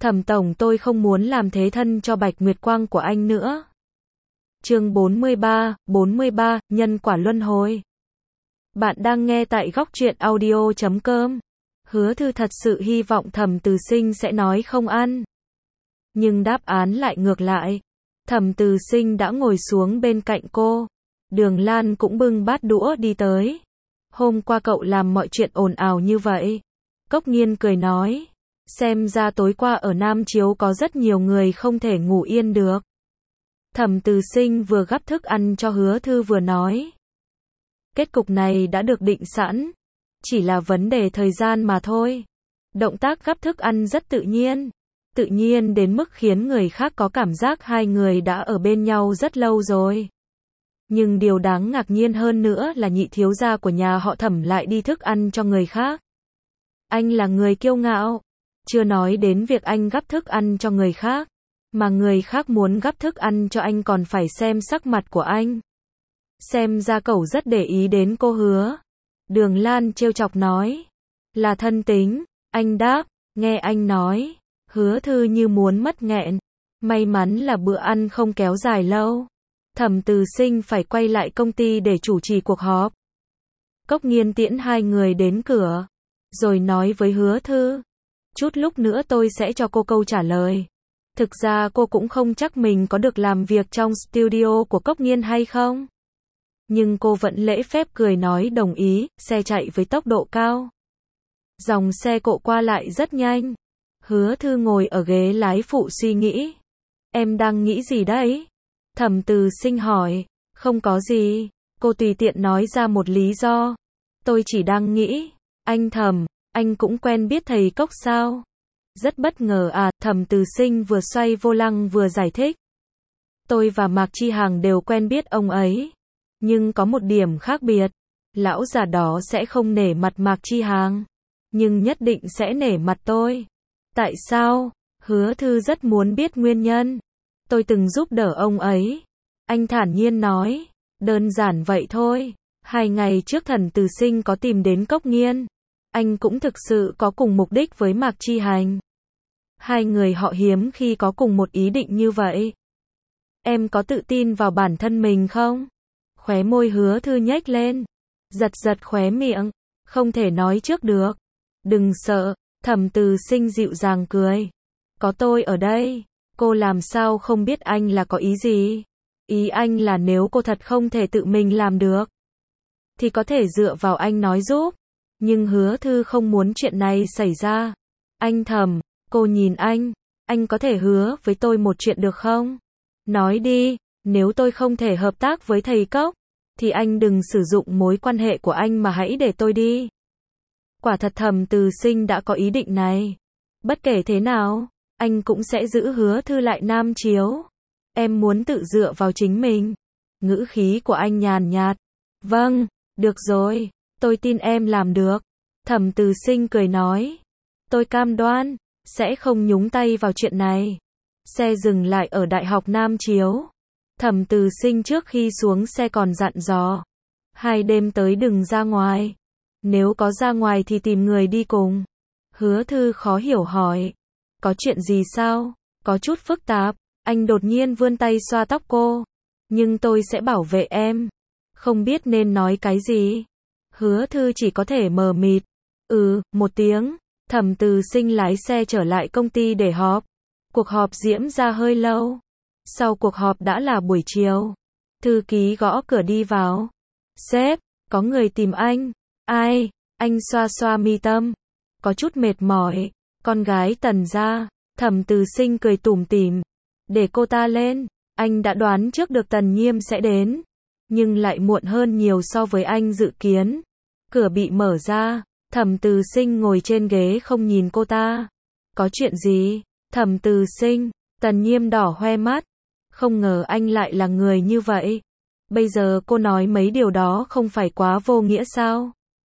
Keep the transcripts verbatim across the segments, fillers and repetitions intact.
Thẩm tổng, tôi không muốn làm thế thân cho Bạch Nguyệt Quang của anh nữa. Chương bốn mươi ba, bốn mươi ba, nhân quả luân hồi. Bạn đang nghe tại góc truyện audio chấm com. Hứa Thư thật sự hy vọng Thẩm Từ Sinh sẽ nói không ăn. Nhưng đáp án lại ngược lại. Thẩm Từ Sinh đã ngồi xuống bên cạnh cô. Đường Lan cũng bưng bát đũa đi tới. Hôm qua cậu làm mọi chuyện ồn ào như vậy. Cốc Nghiên cười nói. Xem ra tối qua ở Nam Chiếu có rất nhiều người không thể ngủ yên được. Thẩm Từ Sinh vừa gắp thức ăn cho Hứa Thư vừa nói. Kết cục này đã được định sẵn. Chỉ là vấn đề thời gian mà thôi. Động tác gắp thức ăn rất tự nhiên. Tự nhiên đến mức khiến người khác có cảm giác hai người đã ở bên nhau rất lâu rồi. Nhưng điều đáng ngạc nhiên hơn nữa là nhị thiếu gia của nhà họ Thẩm lại đi thức ăn cho người khác. Anh là người kiêu ngạo. Chưa nói đến việc anh gắp thức ăn cho người khác. Mà người khác muốn gắp thức ăn cho anh còn phải xem sắc mặt của anh. Xem ra cậu rất để ý đến cô Hứa. Đường Lan trêu chọc nói. Là thân tính, anh đáp, nghe anh nói. Hứa Thư như muốn mất nghẹn. May mắn là bữa ăn không kéo dài lâu. Thẩm Từ Sinh phải quay lại công ty để chủ trì cuộc họp. Cốc Nghiên tiễn hai người đến cửa. Rồi nói với Hứa Thư. Chút lúc nữa tôi sẽ cho cô câu trả lời. Thực ra cô cũng không chắc mình có được làm việc trong studio của Cốc Nghiên hay không. Nhưng cô vẫn lễ phép cười nói đồng ý, xe chạy với tốc độ cao. Dòng xe cộ qua lại rất nhanh. Hứa Thư ngồi ở ghế lái phụ suy nghĩ. Em đang nghĩ gì đấy? Thẩm Từ Sinh hỏi. Không có gì. Cô tùy tiện nói ra một lý do. Tôi chỉ đang nghĩ. Anh Thẩm, anh cũng quen biết thầy Cốc sao? Rất bất ngờ à, Thẩm Từ Sinh vừa xoay vô lăng vừa giải thích. Tôi và Mạc Chi Hàng đều quen biết ông ấy. Nhưng có một điểm khác biệt. Lão già đó sẽ không nể mặt Mạc Chi Hàng. Nhưng nhất định sẽ nể mặt tôi. Tại sao? Hứa Thư rất muốn biết nguyên nhân. Tôi từng giúp đỡ ông ấy. Anh thản nhiên nói. Đơn giản vậy thôi. Hai ngày trước Thẩm Từ Sinh có tìm đến Cốc Nghiên. Anh cũng thực sự có cùng mục đích với Mạc Chi Hành. Hai người họ hiếm khi có cùng một ý định như vậy. Em có tự tin vào bản thân mình không? Khóe môi Hứa Thư nhếch lên. Giật giật khóe miệng. Không thể nói trước được. Đừng sợ. Thẩm Từ Sinh dịu dàng cười. Có tôi ở đây. Cô làm sao không biết anh là có ý gì? Ý anh là nếu cô thật không thể tự mình làm được. Thì có thể dựa vào anh nói giúp. Nhưng Hứa Thư không muốn chuyện này xảy ra. Anh Thẩm, cô nhìn anh. Anh có thể hứa với tôi một chuyện được không? Nói đi, nếu tôi không thể hợp tác với thầy Cốc, thì anh đừng sử dụng mối quan hệ của anh mà hãy để tôi đi. Quả thật Thẩm Từ Sinh đã có ý định này. Bất kể thế nào, anh cũng sẽ giữ Hứa Thư lại Nam Chiếu. Em muốn tự dựa vào chính mình. Ngữ khí của anh nhàn nhạt. Vâng, được rồi, tôi tin em làm được. Thẩm Từ Sinh cười nói. Tôi cam đoan, sẽ không nhúng tay vào chuyện này. Xe dừng lại ở Đại học Nam Chiếu. Thẩm Từ Sinh trước khi xuống xe còn dặn dò. Hai đêm tới đừng ra ngoài. Nếu có ra ngoài thì tìm người đi cùng. Hứa Thư khó hiểu hỏi. Có chuyện gì sao? Có chút phức tạp. Anh đột nhiên vươn tay xoa tóc cô. Nhưng tôi sẽ bảo vệ em. Không biết nên nói cái gì. Hứa Thư chỉ có thể mờ mịt. Ừ, một tiếng. Thẩm Từ Sinh lái xe trở lại công ty để họp. Cuộc họp diễn ra hơi lâu. Sau cuộc họp đã là buổi chiều. Thư ký gõ cửa đi vào. Sếp, có người tìm anh. Ai? Anh xoa xoa mi tâm. Có chút mệt mỏi. Con gái Tần gia. Thẩm Từ Sinh cười tủm tỉm. Để cô ta lên. Anh đã đoán trước được Tần Nhiêm sẽ đến. Nhưng lại muộn hơn nhiều so với anh dự kiến. Cửa bị mở ra. Thẩm Từ Sinh ngồi trên ghế không nhìn cô ta. Có chuyện gì? Thẩm Từ Sinh. Tần Nhiêm đỏ hoe mắt. Không ngờ anh lại là người như vậy. Bây giờ cô nói mấy điều đó không phải quá vô nghĩa sao?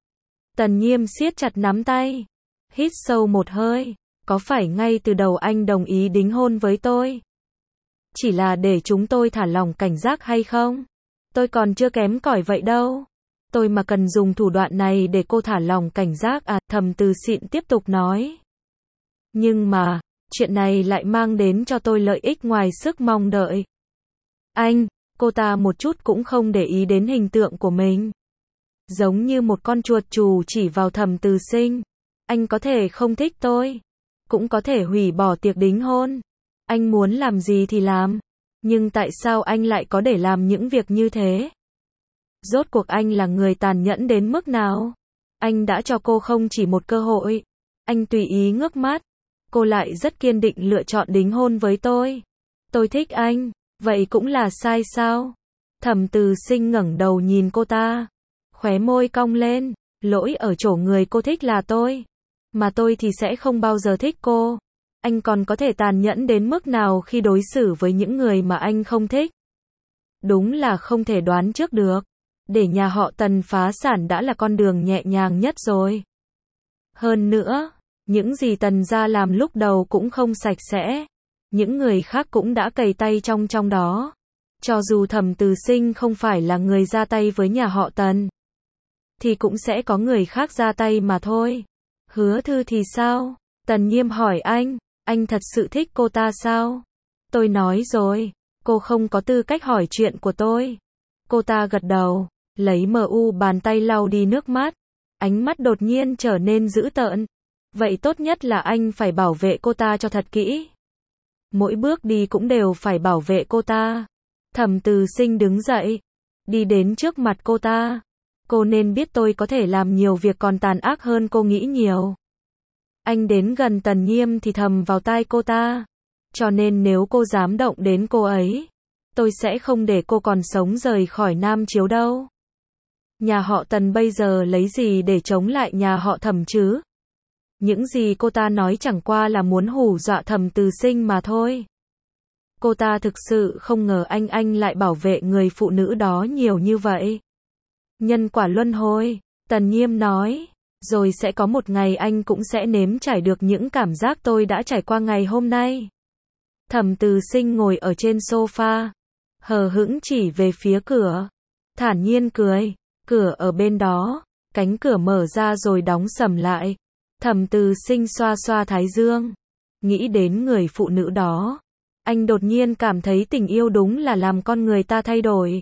Tần Nhiêm siết chặt nắm tay. Hít sâu một hơi. Có phải ngay từ đầu anh đồng ý đính hôn với tôi? Chỉ là để chúng tôi thả lỏng cảnh giác hay không? Tôi còn chưa kém cỏi vậy đâu. Tôi mà cần dùng thủ đoạn này để cô thả lỏng cảnh giác à? Thẩm Từ Sinh tiếp tục nói. Nhưng mà, Chuyện này lại mang đến cho tôi lợi ích ngoài sức mong đợi. Anh, cô ta một chút cũng không để ý đến hình tượng của mình. Giống như một con chuột chù chỉ vào Thẩm Từ Sinh. Anh có thể không thích tôi, cũng có thể hủy bỏ tiệc đính hôn. Anh muốn làm gì thì làm. Nhưng tại sao anh lại có để làm những việc như thế? Rốt cuộc anh là người tàn nhẫn đến mức nào? Anh đã cho cô không chỉ một cơ hội. Anh tùy ý ngước mắt. Cô lại rất kiên định lựa chọn đính hôn với tôi. Tôi thích anh, vậy cũng là sai sao? Thẩm Từ Sinh ngẩng đầu nhìn cô ta. Khóe môi cong lên. Lỗi ở chỗ người cô thích là tôi. Mà tôi thì sẽ không bao giờ thích cô. Anh còn có thể tàn nhẫn đến mức nào khi đối xử với những người mà anh không thích? Đúng là không thể đoán trước được. Để nhà họ Tần phá sản đã là con đường nhẹ nhàng nhất rồi. Hơn nữa, những gì Tần gia làm lúc đầu cũng không sạch sẽ. Những người khác cũng đã cầy tay trong trong đó. Cho dù Thẩm Từ Sinh không phải là người ra tay với nhà họ Tần, thì cũng sẽ có người khác ra tay mà thôi. Hứa Thư thì sao? Tần Nhiêm hỏi anh, anh thật sự thích cô ta sao? Tôi nói rồi, cô không có tư cách hỏi chuyện của tôi. Cô ta gật đầu, lấy mờ u bàn tay lau đi nước mắt. Ánh mắt đột nhiên trở nên dữ tợn. Vậy tốt nhất là anh phải bảo vệ cô ta cho thật kỹ. Mỗi bước đi cũng đều phải bảo vệ cô ta. Thẩm Từ Sinh đứng dậy, đi đến trước mặt cô ta. Cô nên biết tôi có thể làm nhiều việc còn tàn ác hơn cô nghĩ nhiều. Anh đến gần Tần Nhiêm thì thầm vào tai cô ta. Cho nên nếu cô dám động đến cô ấy, tôi sẽ không để cô còn sống rời khỏi Nam Chiếu đâu. Nhà họ Tần bây giờ lấy gì để chống lại nhà họ Thẩm chứ? Những gì cô ta nói chẳng qua là muốn hù dọa Thẩm Từ Sinh mà thôi. Cô ta thực sự không ngờ anh anh lại bảo vệ người phụ nữ đó nhiều như vậy. Nhân quả luân hồi, Tần Nhiêm nói, rồi sẽ có một ngày anh cũng sẽ nếm trải được những cảm giác tôi đã trải qua ngày hôm nay. Thẩm Từ Sinh ngồi ở trên sofa, hờ hững chỉ về phía cửa, thản nhiên cười, cửa ở bên đó, cánh cửa mở ra rồi đóng sầm lại. Thẩm Từ Sinh xoa xoa thái dương, nghĩ đến người phụ nữ đó, anh đột nhiên cảm thấy tình yêu đúng là làm con người ta thay đổi.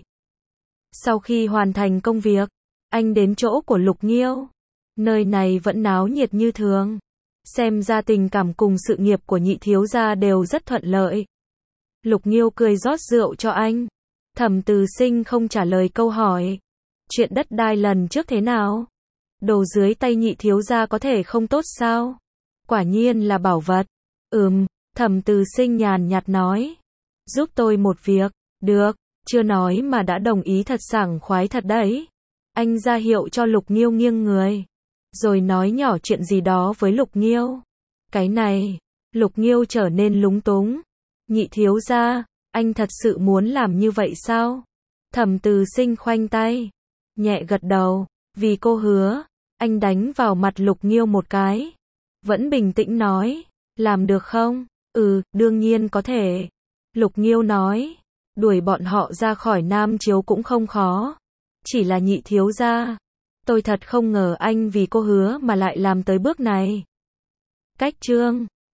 Sau khi hoàn thành công việc, anh đến chỗ của Lục Nghiêu. Nơi này vẫn náo nhiệt như thường. Xem ra tình cảm cùng sự nghiệp của nhị thiếu gia đều rất thuận lợi. Lục Nghiêu cười rót rượu cho anh. Thẩm Từ Sinh không trả lời câu hỏi. Chuyện đất đai lần trước thế nào? Đồ dưới tay nhị thiếu gia có thể không tốt sao? Quả nhiên là bảo vật. Ừm, Thẩm Từ Sinh nhàn nhạt nói. Giúp tôi một việc. Được, chưa nói mà đã đồng ý thật sảng khoái thật đấy. Anh ra hiệu cho Lục Nghiêu nghiêng người, rồi nói nhỏ chuyện gì đó với Lục Nghiêu. Cái này, Lục Nghiêu trở nên lúng túng. Nhị thiếu gia, anh thật sự muốn làm như vậy sao? Thẩm Từ Sinh khoanh tay, nhẹ gật đầu, vì cô hứa. Anh đánh vào mặt Lục Nghiêu một cái, vẫn bình tĩnh nói, làm được không? Ừ, đương nhiên có thể. Lục Nghiêu nói, đuổi bọn họ ra khỏi Nam Chiếu cũng không khó. Chỉ là nhị thiếu gia, tôi thật không ngờ anh vì cô hứa mà lại làm tới bước này. Cách chương